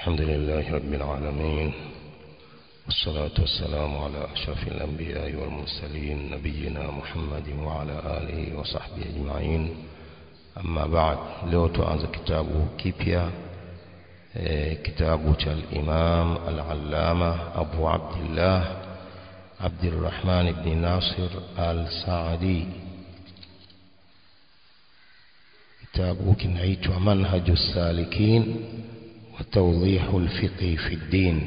الحمد لله رب العالمين، والصلاة والسلام على أشرف الأنبياء والمرسلين نبينا محمد وعلى آله وصحبه أجمعين. أما بعد، leo tuanze kitabu kipya, kitabu cha al-Imam al-Allama Abu Abdullah Abdurrahman ibn Nasir al-Saadi. Kitabu kinaitwa Manhajus Salikin wa Tawdihul Fiqh fi ad-Din.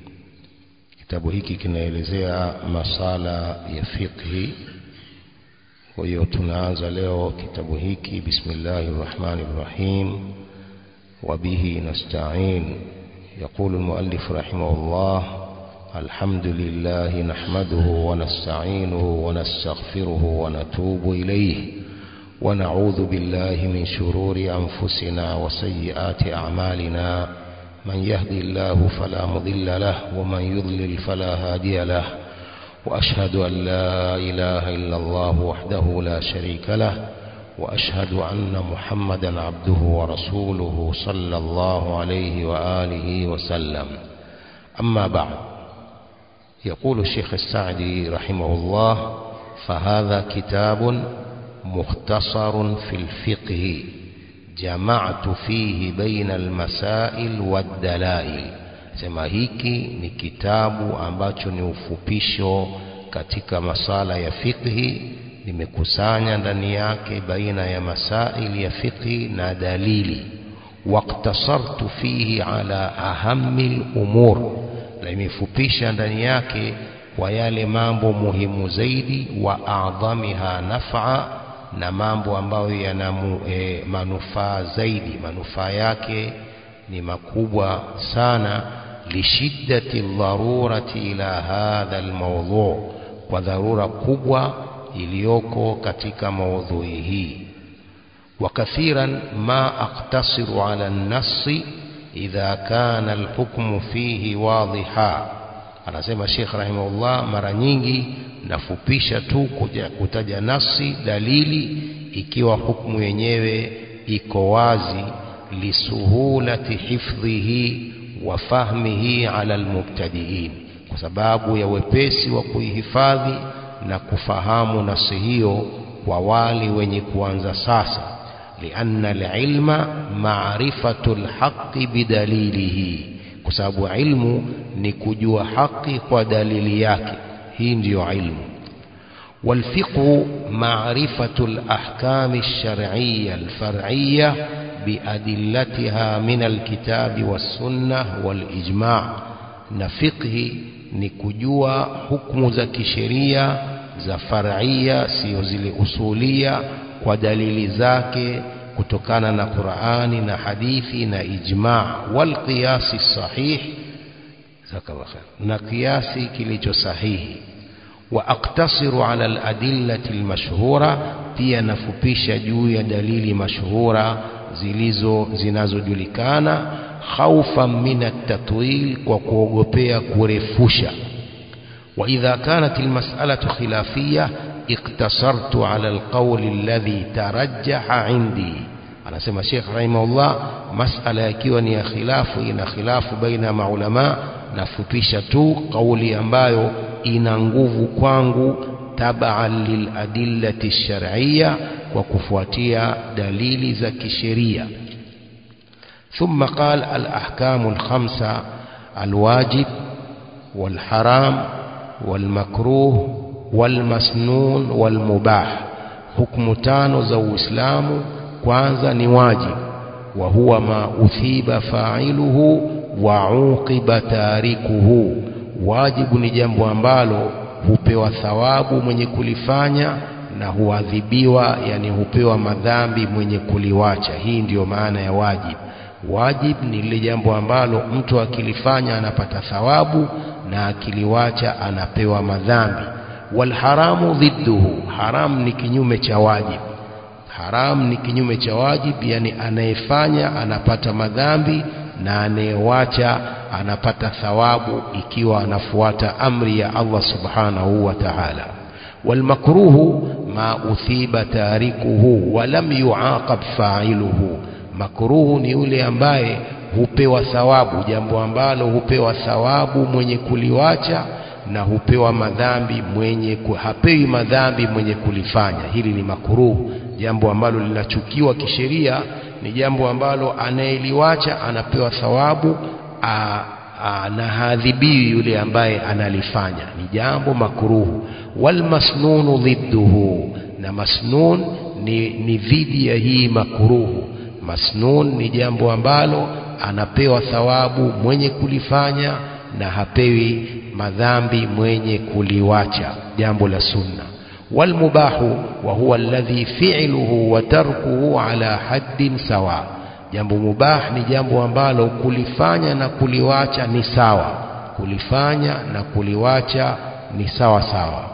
Kitabu hiki kinaelezea masala ya fiqhi. Kwa hiyo tunaanza leo kitabu hiki bismillahir rahmanir rahim wa bihi nasta'in. يقول المؤلف رحمه الله: الحمد لله نحمده ونستعينه ونستغفره ونتوب إليه ونعوذ بالله من شرور أنفسنا وسيئات أعمالنا، من يهدي الله فلا مضل له ومن يضلل فلا هادي له، وأشهد أن لا إله إلا الله وحده لا شريك له، وأشهد أن محمدا عبده ورسوله صلى الله عليه وآله وسلم. أما بعد، يقول الشيخ السعدي رحمه الله: فهذا كتاب مختصر في الفقه جمعت فيه بين المسائل والدلائل. Sema hiki ni kitabu ambacho ni ufupisho katika masala ya fiqhi, nimekusanya ndani yake baina ya masaili ya fiqhi na dalili. Waqtasartu fihi ala ahammil umur, na nimefupisha ndani yake kwa yale mambo muhimu zaidi, wa a'dhamiha naf'a, na mambo ambayo yana manufaa zaidi, manufaa yake ni makubwa sana. Lishiddati dharurati ila hadha almawdhu', kwa dharura kubwa iliyoko katika maudhui hii. Wa kathiran ma aqtasiru ala an-nass idha kana al-hukmu fihi wadhiha. Anasema Sheikh rahimahullah, mara nyingi nafupisha tu kutaja nasi, dalili, ikiwa hukumu yenyewe iko wazi. Lisuhulati hifdhihi wa fahmihi ala almubtadiin, kwa sababu ya wepesi wa kuihifadhi na kufahamu nasi hiyo kwa wale wenye kuanza sasa. Lianna alilma ma'rifatul haqqi bidalilihi, kwa sababu ilmu ni kujua haki kwa dalili yake. Hii ndiyo ilmu. Walfiqhu ma'rifatul ahkami ash-shar'iyya al-far'iyya biadillatiha min al-kitabi was-sunnah wal-ijma'. Na fiqhi ni kujua hukumu za kisheria za far'iyya, sio zile usulia, kwa dalili zake kutokana na Qur'ani na hadithi na ijma'. Wal qiyasi sahih, na kiasi kilicho sahihi. Wa aqtasiru ala al-adillati al-mashhura, pia nafupisha juu ya dalili mashhura zinazojulikana. Khawfan min at-tatwil, kwa kuogopea kurefusha. Wa idha kanat al-mas'alatu khilafiyya iktasartu ala al-qawl alladhi tarajjaha indi. Anasema Sheikh rahimahullah, mas'ala ikiwa ni ya khilafu, ina khilafu baina maulama, nafupisha tu kauli ambayo ina nguvu kwangu, tab'an lil adillati ash-shar'iyya, kwa kufuatia dalili za kisheria. Thumma qala al-ahkamu al-khamsa al-wajib wal-haram wal-makruh wal-masnun wal-mubah. Hukumu tano za Uislamu. Kwanza ni wajib, wa huwa ma uthiba fa'iluhu wa uqiba tarikuhu. Wajibu ni jambo ambalo hupewa thawabu mwenye kulifanya na huadhibiwa, yani hupewa madhambi mwenye kuliwacha. Hii ndiyo maana ya wajib. Wajib ni lile jambo ambalo mtu akilifanya anapata thawabu na akiliwacha anapewa madhambi. Wal haramu dhidduhu, haram ni kinyume cha wajib. Haram ni kinyume cha wajib, yani anayefanya anapata madhambi na anayewacha anapata thawabu ikiwa anafuata amri ya Allah subhanahu wa ta'ala. Wal makruhu ma uthiba tarikuhu wa lam yuaqab fa'iluhu. Makruhu ni yule ambaye hupewa thawabu, jambo ambalo hupewa thawabu mwenye kuliwacha na hupewa madhambi hapewi madhambi mwenye kulifanya. Hili ni makruh, jambo ambalo linachukiwa kisheria, ni jambo ambalo anayeliwacha anapewa thawabu na hadhibiwi yule ambaye analifanya, ni jambo makruh. Wal masnun dhidduhu, na masnun ni dhidi ya hii makruh. Masnun ni jambo ambalo anapewa thawabu mwenye kulifanya na hapewi madhambi mwenye kuliwacha, jambo la sunna. Wal mubahu wa huwa alladhi fi'luhu wa tarkuhu ala haddin sawa, jambo mubah ni jambo ambalo kulifanya na kuliwacha ni sawa, kulifanya na kuliwacha ni sawa sawa.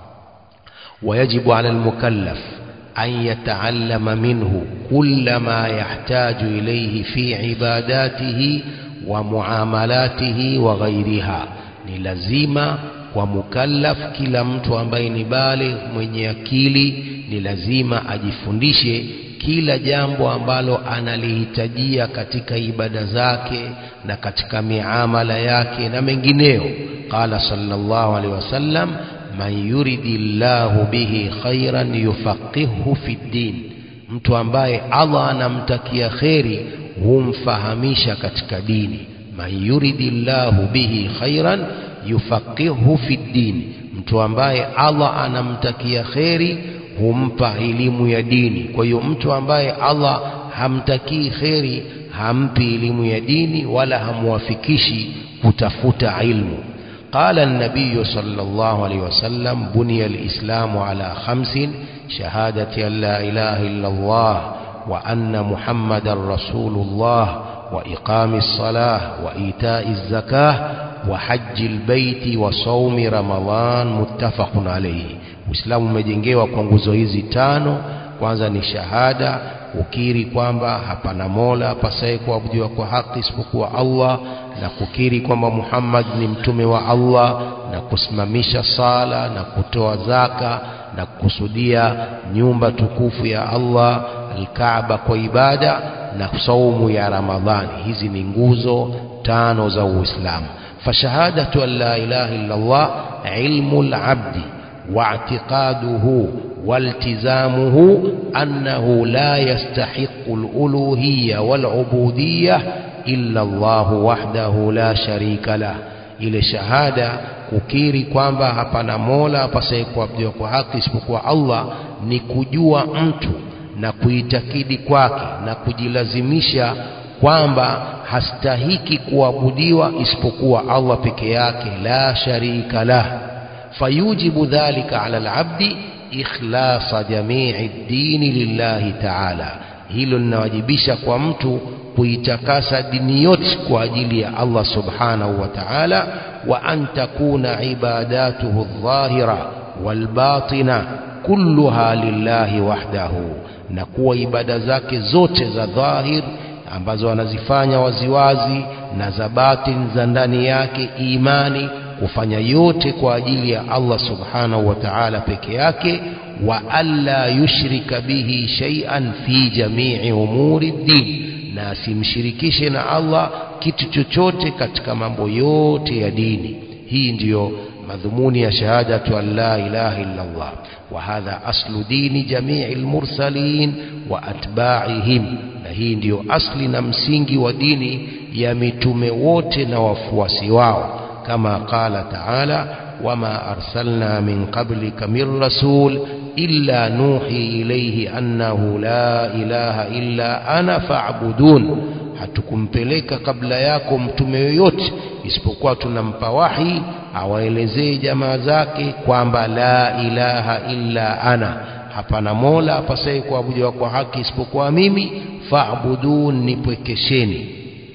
Wayajibu ala almukallaf an yata'allama minhu kulla ma yahtaju ilayhi fi ibadatihi wa muamalatihi wa ghayriha, ni lazima kwa mukallaf, kila mtu ambaye ni baligh mwenye akili, ni lazima ajifundishe kila jambo ambalo analihitajia katika ibada zake na katika miamala yake na mengineo. Qala sallallahu alaihi wasallam, man yuridillahu bihi khairan yufaqihuhu fi din, mtu ambaye Allah anamtakia khairi humfahamisha katika dini. Man yuridillahu bihi khairan yufaqihuhu fi din, mtu ambaye Allah anamtakia khairi humpa elimu ya dini. Kwa hiyo mtu ambaye Allah hamtakii khairi hampi elimu ya dini wala hamwafikishi kutafuta ilmu. قال النبي صلى الله عليه وسلم بني الإسلام على 5: شهادة أن لا إله إلا الله وأن محمد رسول الله وإقام الصلاة وإيتاء الزكاة وحج البيت وصوم رمضان متفق عليه. Uislamu umejengewa kwa nguzo hizi 5. Kwanza ni shahada, kukiri kwamba hapana mola apasaye kuabudiwa kwa haki isipokuwa Allah, na kukiri kwamba Muhammad ni mtume wa Allah, na kusimamisha sala na kutoa zaka, na kukusudia nyumba tukufu ya Allah al-Kaaba kwa ibada, na saumu ya Ramadhani. Hizi ni nguzo 5 za Uislamu. Fashahadatu an la ilaha illa Allah ilmul abdi واعتقاده والتزامه أنه لا يستحق الألوهية والعبودية إلا الله وحده لا شريك له. ile shahada, kukiri kwamba hapana mola apasaye kuabudiwa kwa haki isipokuwa Allah, ni kujua mtu na kuitakidi kwake na kujilazimisha kwamba hastahiki kuabudiwa isipokuwa Allah peke yake, la sharika lah. فيوجب ذلك على العبد إخلاص جميع الدين لله تعالى. hilo linawajibisha kwa mtu kuitakasa dini yote kwa ajili ya Allah subhanahu wa ta'ala, wa an takuna ibadatuhu adh-dhahira wal-batina kulluha lillahi wahdahu, na kuwa ibada zake zote za dhahir ambazo anazifanya waziwazi na za batin za ndani yake imani, kufanya yote kwa ajili ya Allah subhanahu wa ta'ala peke yake. Wa alla yushrika bihi shay'an fi jami'i umuri din, na asimshirikishe na Allah kitu chochote katika mambo yote ya dini. Hii ndiyo madhumuni ya shahadatu an la ilaha illa Allah. Wa hadha aslu dini jami'il mursalin wa atba'ihim, na hii ndiyo asli na msingi wa dini ya mitume wote na wafuasi wao. كما قال تعالى: وما أرسلنا من قبلك من رسول إلا نوحي إليه أنه لا إله إلا أنا فاعبدون. hatukumpeleka kabla yako mtume yoyote isipokuwa tunampa wahi awaelezee jamaa zake kwamba la ilaha illa ana, hapana mola apasaye kuabudiwa kwa haki isipokuwa mimi, fa'budun, nipwekesheni.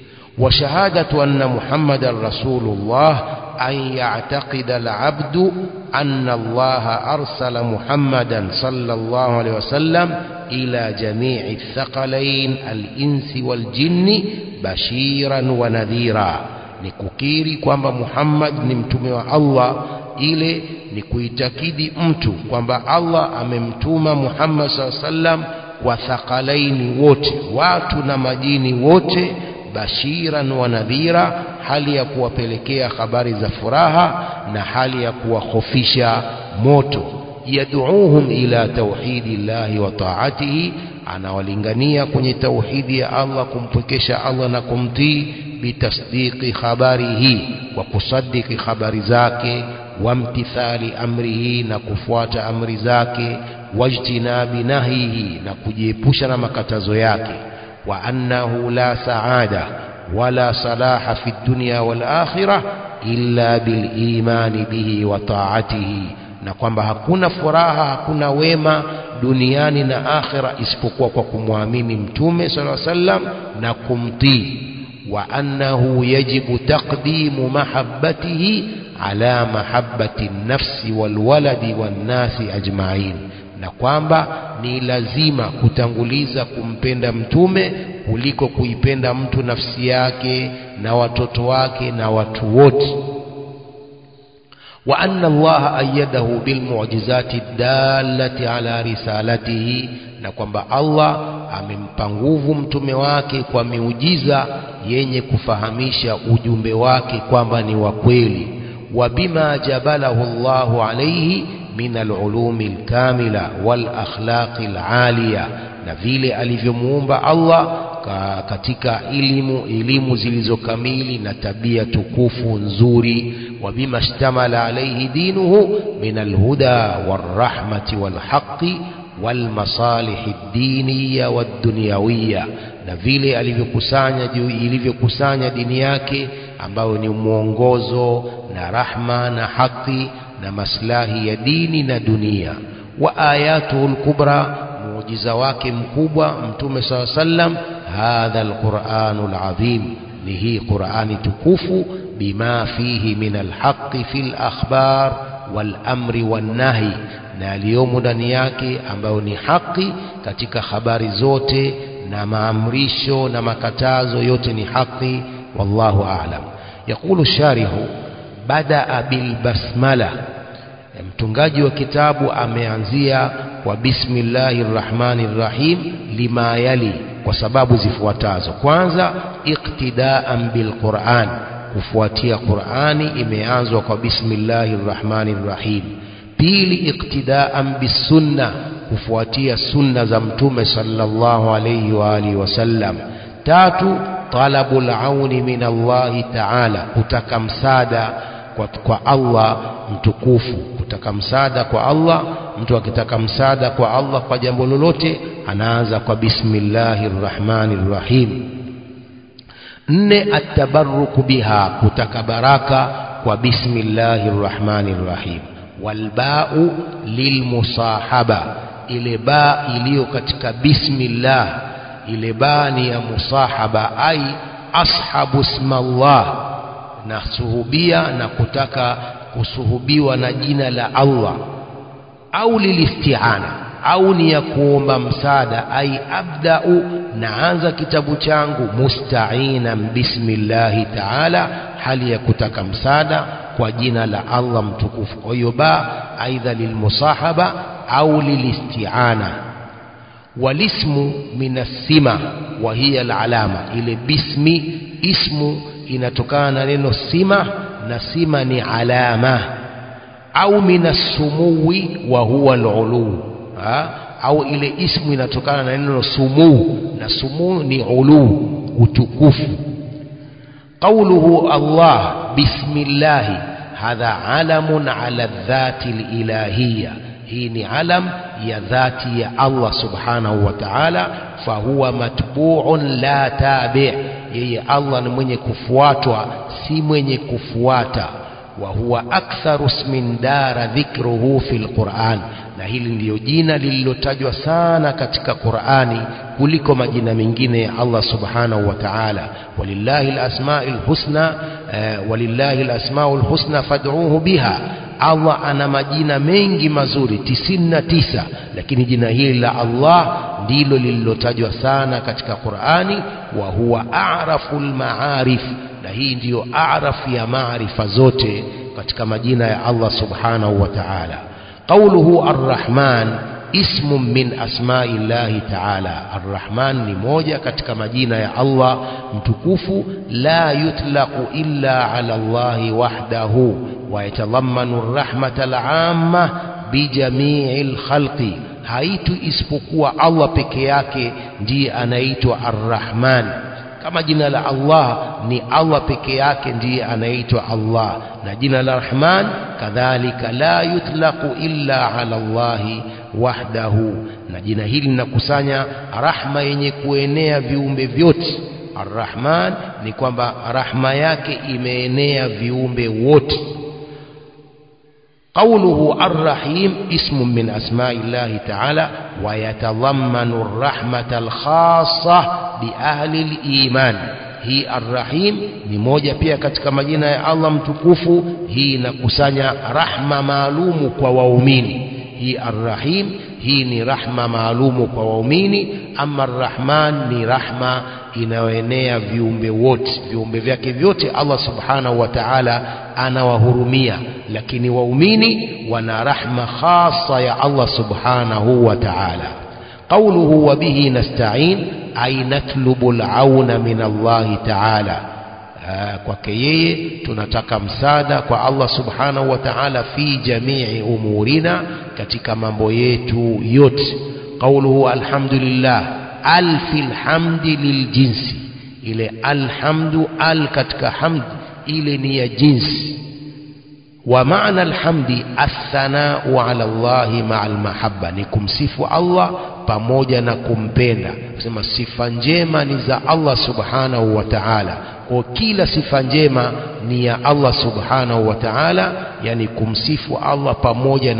وشهادة أن محمد رسول الله أن يعتقد العبد أن الله أرسل محمدا صلى الله عليه وسلم إلى جميع الثقلين الإنس والجن بشيرا ونذيرا. nikukiri kwamba Muhammad ni mtume wa Allah, ile ni kuitakidi mtu kwamba Allah amemtuma Muhammad sallallahu alaihi wasallam kwa thaqalaini wote, watu na majini wote, bashiran wa nadhira, hali ya kuwapelekea habari za furaha na hali ya kuwahofisha moto. Yad'uuhum ila tauhidillahi wa ta'atihi, anawalingania kwenye tauhidi ya Allah, kumpwekesha Allah na kumtii. Bitasdiqi khabarihi, wa kusadiki habari zake. Wamtithali amrihi, na kufuata amri zake. Wajtinabi nahyihi, na kujiepusha na makatazo yake. Wa annahu la saada wala salaha fi dunya wal akhirah illa bil imani bihi wa ta'atihi, na kwamba hakuna furaha, hakuna wema duniani na akhira isipokuwa kwa kumwamini mtume sallallahu alaihi wasallam na kumtii. Wa annahu yajibu taqdimu mahabbatihi ala mahabbati nafsi wal waladi wan nasi ajma'in, na kwamba ni lazima kutanguliza kumpenda mtume kuliko kuipenda mtu nafsi yake na watoto wake na watu wote. Wa anna Allah ayyadahu bil mu'jizati dallati ala risalatihi, na kwamba Allah amempa nguvu mtume wake kwa miujiza yenye kufahamisha ujumbe wake kwamba ni wa kweli. Wa bima jabalahu Allahu alayhi min al-ulumi al-kamila wal akhlaqi al-aliya, na vile alivyomuumba Allah katika elimu zilizokamili na tabia tukufu nzuri. Wa bima shtamala alayhi dinuhu min al-huda war-rahmati wal-haqqi wal-masalih ad-diniyya wad-dunyawiyya, na vile ilivyokusanya dini yake ambayo ni mwongozo na rahma na haki na maslahi ya dini na dunia. Wa ayatuhu al-kubra, muujiza wake mkubwa mtume sallallahu alaihi wasallam, hadha al-Qur'anul azim, ni hii Qur'ani tukufu. Bima fihi min al-haqqi fil akhbar wal amri wan nahi, na aliyomo ndani yake ambayo ni haki katika habari zote na maamrisho na makatazo yote ni haki. Wallahu a'lam. Yaqulu sharihu badaa bil basmala, mtungaji wa kitabu ameanzia kwa bismillahir rahmanir rahim, lima yali, kwa sababu zifuatazo. Kwanza, iqtidaan bil Qur'an, kufuatia Qur'ani imeanzwa kwa bismillahir rahmanir rahim. Pili, iqtidaan bis sunna, kufuatia sunna za mtume sallallahu alayhi wa alihi wasallam. Tatu, talabul auni min Allah ta'ala, kutaka msaada kwa Allah mtukufu, kutaka msaada kwa Allah. Mtu akitaka msaada kwa Allah kwa jambo lolote anaanza kwa bismillahir rahmanir rahim. Nne, at-tabarruk biha, kutaka baraka kwa bismillahir rahmanir rahim. Walba'u lilmusahaba, ile ba iliyo katika bismillah, ile ba ni ya musahaba, ai ashabu ismallah, na suhubia na kutaka kusuhubiwa na jina la Allah. Au lilisti'ana, au ni ya kuomba msaada, ai abda'u, naanza kitabu changu musta'inan bismillahi ta'ala, hali ya kutaka msaada kwa jina la Allah mtukufu. Kwa hiyo ba aidha lilmusahaba au lilisti'ana. Walismu minasima wa hiya alalama, ile bismi ismu inatokana na neno sima, na sima ni alama. Au minasumuwi wa huwa alulu, au ile ismu inatokana na neno sumu, na sumu ni ulu, utukufu. Qawluhu Allah bismillahi, hadha alamun ala dhati ilahiyya, hii ni alam ya dhati ya Allah subhanahu wa ta'ala. Fahuwa matbu'un la tabi', yeye Allah ni mwenye kufuatwa, si mwenye kufuata. Wa huwa aktharu ismin dara dhikruhu fil Qur'an, na hili ndiyo jina lililotajwa sana katika Qur'ani kuliko majina mengine ya Allah subhanahu wa ta'ala. Walillahi al-asma'ul husna, walillahi al-asma'ul husna fad'uuhu biha, Allah ana majina mengi mazuri 99, lakini jina hili la Allah ndilo lililotajwa sana katika Qur'ani. Wa huwa a'raful ma'arif, na hii ndiyo a'raf ya maarifa zote katika majina ya Allah subhanahu wa ta'ala. Qawluhu ar-Rahman ismu min asma'illahi ta'ala. Ar-Rahman ni moja katika majina ya Allah mtukufu, la yutlaqu illa ala Allahi wahdahu wa yatadhammanu ar-rahmata al-'amma bi jami'il khalqi. Haitu isipokuwa Allah peke yake ndiye anaitwa Ar-Rahman. Kama jina la Allah ni Allah peke yake ndiye anaitwa Allah, na jina la Rahman kadhalika la yutlaqu illa ala Allahi wahdahu. Na jina hili linakusanya rahma yenye kuenea viumbe vyote. Ar-Rahman ni kwamba rahma yake imeenea viumbe wote. قوله الرحيم اسم من أسماء الله تعالى ويتضمن الرحمة الخاصة بأهل الإيمان. هي الرحيم ni moja pia katika majina ya Allah mtukufu. Hii inakusanya rahma maalumu kwa waumini. Hii Ar-Rahim, hii ni rahma maalumu kwa waumini. Ama Ar-Rahman ni rahma inayoenea viumbe wote, viumbe vyake vyote Allah subhanahu wa ta'ala anawahurumia, lakini waumini wana rahma khassa ya Allah subhanahu wa ta'ala. Qawluhu wa bihi nasta'in ay natlubu al-auna min Allah ta'ala. Kwake yeye tunataka msaada kwa Allah subhanahu wa ta'ala fi jami'i umurina, katika mambo yetu yote. Qawluhu alhamdulillah, alfil hamdi liljinsi. Ile alhamdu, al katika hamd ile ni ya jinsi. Wa maana alhamdi athanau ala Allahi ma'al mahabba, ni kumsifu Allah pamoja na kumpenda. Kusema sifa njema ni za Allah subhanahu wa ta'ala, kwa kila sifa njema ni ya Allah subhanahu wa ta'ala, yani kumsifu Allah pamoja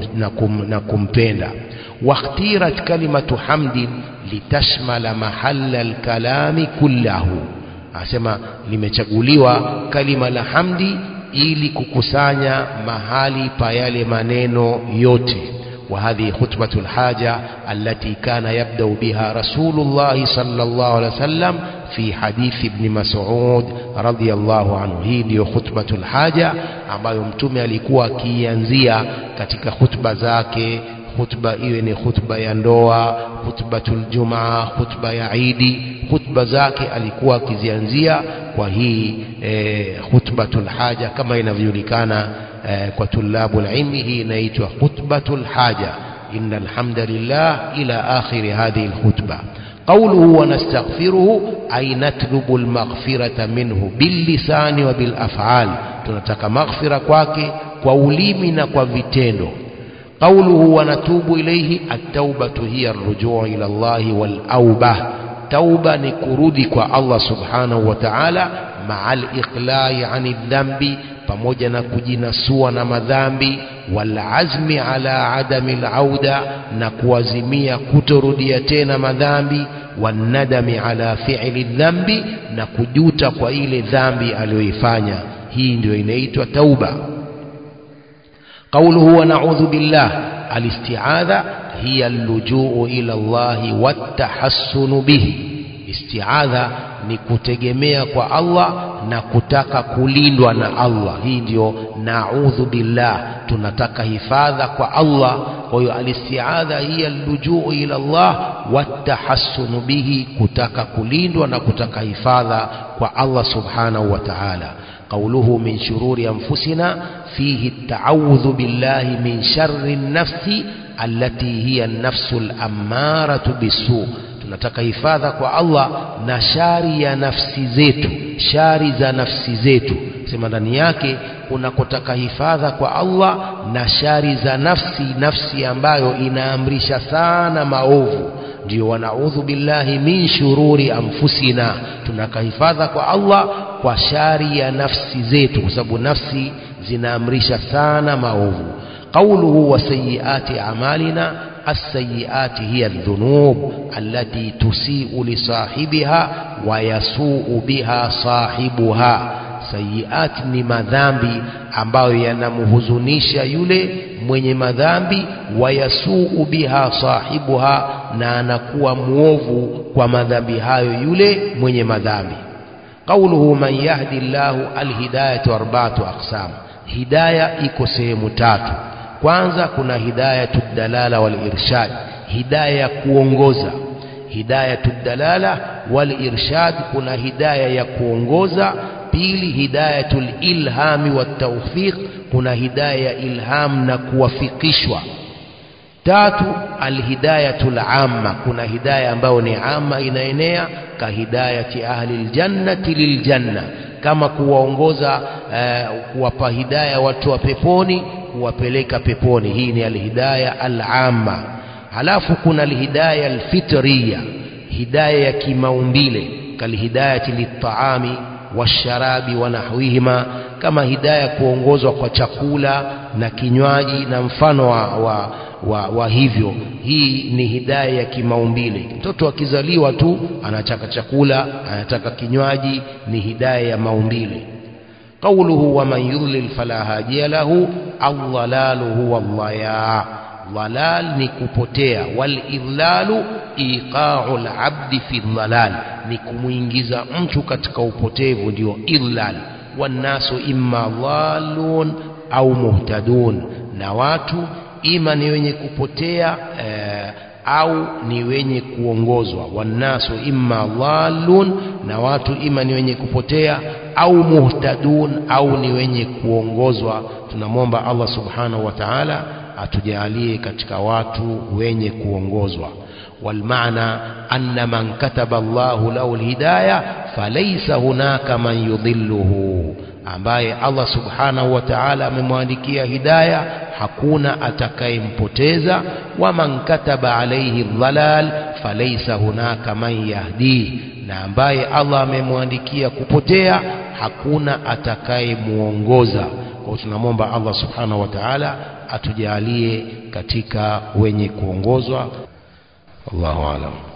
na kumpenda. واختيرت كلمة حمد لتشمل محل الكلام كله. asema limechaguliwa kalima la hamdi ili kukusanya mahali pa yale maneno yote. وهذه خطبة الحاجة التي كان يبدأ بها رسول الله صلى الله عليه وسلم في حديث ابن مسعود رضي الله عنه. hii ndio khutbatul haja ambayo mtume alikuwa akianzia katika khutba zake. Khutba iwe ni khutba ya ndoa, khutbatul jumaa, khutba ya idi, khutba zake alikuwa akizianzia kwa hii khutbatul haja, kama inavyojulikana kwa tulabul ilmi. Hii inaitwa khutbatul haja, innal hamdalillah ila akhir hadhihi alkhutba. Qawluhu wa nastaghfiruhu ay natlubu almaghfirata minhu billisani wa bilaf'al, tunataka maghfira kwake kwa ulimi na kwa vitendo. قوله ونتوب إليه، التوبة هي الرجوع إلى الله والأوبة. توبة نكردك الله سبحانه وتعالى مع الإقلاع عن الذنب، pamoja na kujinasua na madhambi. Walazmi ala adami alauda, na kuazimia kutorudia tena madhambi. Wanadami ala fi'li dhambi, na kujuta kwa ile dhambi aliyoifanya. Hii ndio inaitwa tauba. قوله ونعوذ بالله، الاستعاذة هي اللجوء إلى الله والتحسن به. استعاذة ni kutegemea kwa Allah na kutaka kulindwa na Allah. Hii ndio na'udhu billah, tunataka hifadha kwa Allah. Kwa hiyo alistiadha hiya allujuu ila Allah watahassunu bihi, kutaka kulindwa na kutaka hifadha kwa Allah subhanahu wa ta'ala. قوله من شرور أنفسنا فيه التعوذ بالله من شر النفس التي هي النفس الأمارة بالسوء. tunataka hifadha kwa Allah na shari ya nafsi zetu, shari za nafsi zetu. Sema ndani yake unakotaka hifadha kwa Allah na shari za nafsi ambayo inaamrisha sana maovu. Ndio wanaudhu billahi min shururi anfusina, tunakahifadha kwa Allah kwa shari ya nafsi zetu, kwa sababu nafsi zinaamrisha sana maovu. Qawluhu wa sayyiati a'malina، السيئات هي الذنوب التي تسيء لصاحبها ويسوء بها صاحبها. Sayiat ni madhambi ambayo yanamhuzunisha yule mwenye madhambi, wayasuu biha sahibuha, na anakuwa muovu kwa madhambi hayo yule mwenye madhambi. Qawluhu man yahdi Allahu, alhidayatu arba'atu aqsam. Hidayah iko sehemu tatu. kwanza kuna hidayatud dalala wal irshad, hidayah ya kuongoza. Hidayatud dalala wal irshad, kuna hidayah ya kuongoza. Pili, hidayatul ilhami wat tawfiq, kuna hidayah ya ilham na kuwafikishwa. Tatu, alhidayatul amma, kuna hidayah ambayo ni amma, inaenea, ka hidayati ahli aljannati liljanna, kama kuwaongoza kuwapa hidayah watu wa peponi, kuwapeleka peponi. Hii ni alhidayah al-amma. Halafu kuna alhidayah alfitriya, hidayah ya kimaumbile, kalhidayati lit-ta'ami washarabi wa nahwihima, kama hidayah kuongozwa kwa chakula na kinywaji na mfano wa hivyo. Hii ni hidayah ya kimaumbile. Mtoto akizaliwa tu anataka chakula, anataka kinywaji, ni hidayah ya maumbile. Qawluhu wa man yudlil fala hadiya lahu, ad-dhalalu huwa ad-dhaya. Dhalal ni kupotea, wal idlalu iqa'u al-'abdi fi dhalal, ni kumuingiza mtu katika upotevu, ndio idlal. Wan nasu imma dhalun au muhtadun, na watu ima ni wenye kupotea au ni wenye kuongozwa. Wan nasu imma dhalun, na watu ima ni wenye kupotea au muhtadun, au ni wenye kuongozwa. Tunamwomba Allah subhanahu wa ta'ala atujalie katika watu wenye kuongozwa. Walmaana anna man kataba Allahu lahu alhidayah falaysa hunaka man yudhilluhu, ambaye Allah subhanahu wa ta'ala amemwandikia hidayah, hakuna atakayempoteza. Wa man kataba alayhi dhalal falaysa hunaka man yahdi, na ambaye Allah amemwandikia kupotea, hakuna atakayemuongoza. Kwa tunamwomba Allah subhanahu wa ta'ala atujalie katika wenye kuongozwa. Allahu a'lam.